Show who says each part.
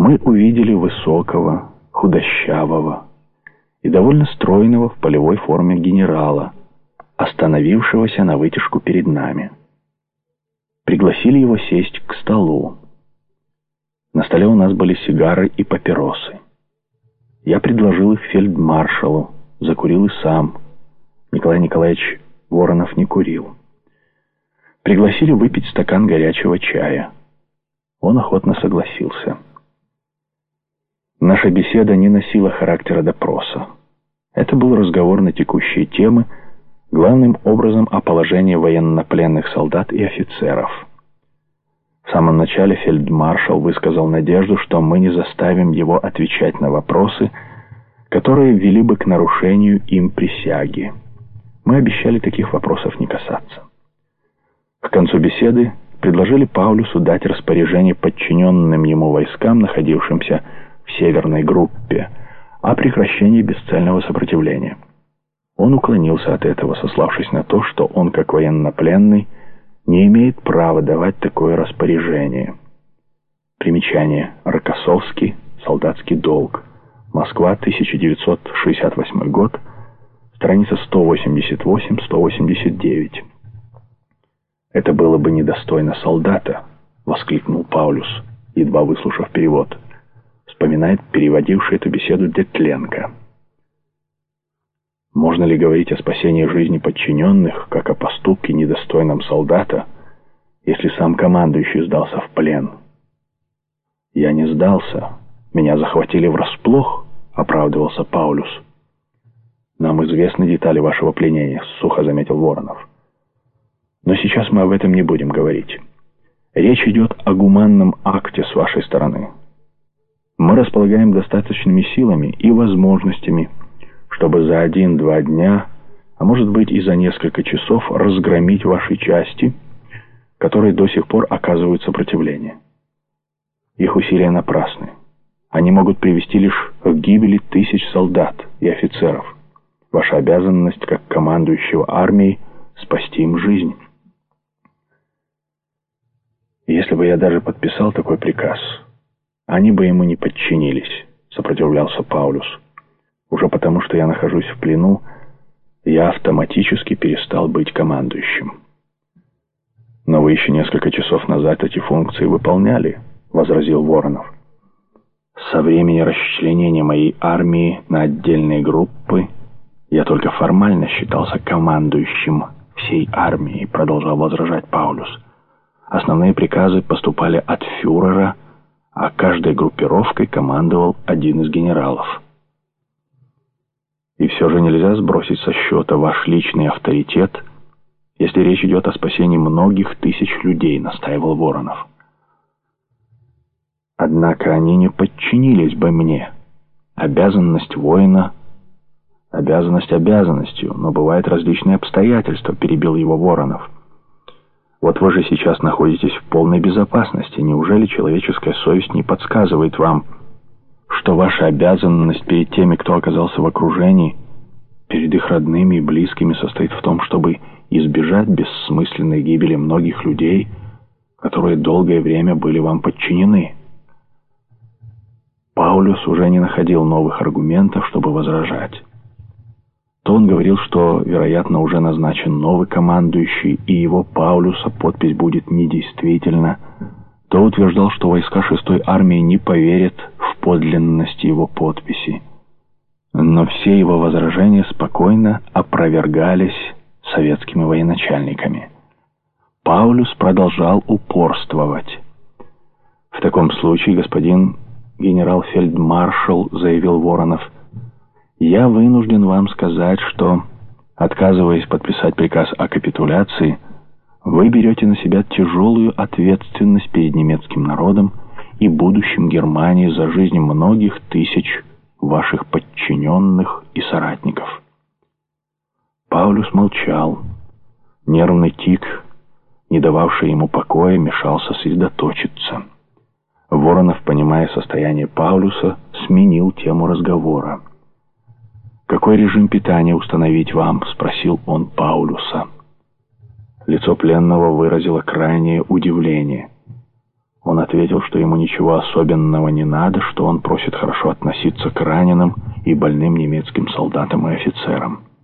Speaker 1: мы увидели высокого, худощавого и довольно стройного в полевой форме генерала, остановившегося на вытяжку перед нами. Пригласили его сесть к столу. На столе у нас были сигары и папиросы. Я предложил их фельдмаршалу, закурил и сам. Николай Николаевич Воронов не курил. Пригласили выпить стакан горячего чая. Он охотно согласился. Наша беседа не носила характера допроса. Это был разговор на текущие темы, главным образом о положении военнопленных солдат и офицеров. В самом начале фельдмаршал высказал надежду, что мы не заставим его отвечать на вопросы, которые вели бы к нарушению им присяги. Мы обещали таких вопросов не касаться. К концу беседы предложили Паулюсу дать распоряжение подчиненным ему войскам, находившимся в северной группе, о прекращении бесцельного сопротивления. Он уклонился от этого, сославшись на то, что он, как военнопленный, не имеет права давать такое распоряжение. Примечание. Рокоссовский. Солдатский долг. Москва, 1968 год. Страница 188-189. «Это было бы недостойно солдата», — воскликнул Паулюс, едва выслушав перевод. Вспоминает переводивший эту беседу Детленко. Можно ли говорить о спасении жизни подчиненных, как о поступке недостойном солдата, если сам командующий сдался в плен? «Я не сдался. Меня захватили врасплох», — оправдывался Паулюс. «Нам известны детали вашего пленения», — сухо заметил Воронов. «Но сейчас мы об этом не будем говорить. Речь идет о гуманном акте с вашей стороны. Мы располагаем достаточными силами и возможностями, чтобы за 1-2 дня, а может быть и за несколько часов, разгромить ваши части, которые до сих пор оказывают сопротивление. Их усилия напрасны. Они могут привести лишь к гибели тысяч солдат и офицеров. Ваша обязанность, как командующего армией, спасти им жизнь». «Если бы я даже подписал такой приказ, они бы ему не подчинились», — сопротивлялся Паулюс. «Уже потому, что я нахожусь в плену, я автоматически перестал быть командующим». «Но вы еще несколько часов назад эти функции выполняли», — возразил Воронов. «Со времени расчленения моей армии на отдельные группы я только формально считался командующим всей армией», — продолжал возражать Паулюс. «Основные приказы поступали от фюрера, а каждой группировкой командовал один из генералов». «И все же нельзя сбросить со счета ваш личный авторитет, если речь идет о спасении многих тысяч людей», — настаивал Воронов. «Однако они не подчинились бы мне. Обязанность воина — обязанность обязанностью, но бывают различные обстоятельства», — перебил его Воронов. «Вот вы же сейчас находитесь в полной безопасности. Неужели человеческая совесть не подсказывает вам, что ваша обязанность перед теми, кто оказался в окружении, перед их родными и близкими, состоит в том, чтобы избежать бессмысленной гибели многих людей, которые долгое время были вам подчинены?» Паулюс уже не находил новых аргументов, чтобы возражать. То он говорил, что, вероятно, уже назначен новый командующий, и его, Паулюса, подпись будет недействительна, то утверждал, что войска 6-й армии не поверят в подлинность его подписи. Но все его возражения спокойно опровергались советскими военачальниками. Паулюс продолжал упорствовать. «В таком случае, господин генерал-фельдмаршал, — заявил Воронов, — я вынужден вам сказать, что, отказываясь подписать приказ о капитуляции, вы берете на себя тяжелую ответственность перед немецким народом и будущим Германии за жизнь многих тысяч ваших подчиненных и соратников». Паулюс молчал. Нервный тик, не дававший ему покоя, мешал сосредоточиться. Воронов, понимая состояние Паулюса, сменил тему разговора. «Какой режим питания установить вам?» — спросил он Паулюса. Лицо пленного выразило крайнее удивление. Он ответил, что ему ничего особенного не надо, что он просит хорошо относиться к раненым и больным немецким солдатам и офицерам.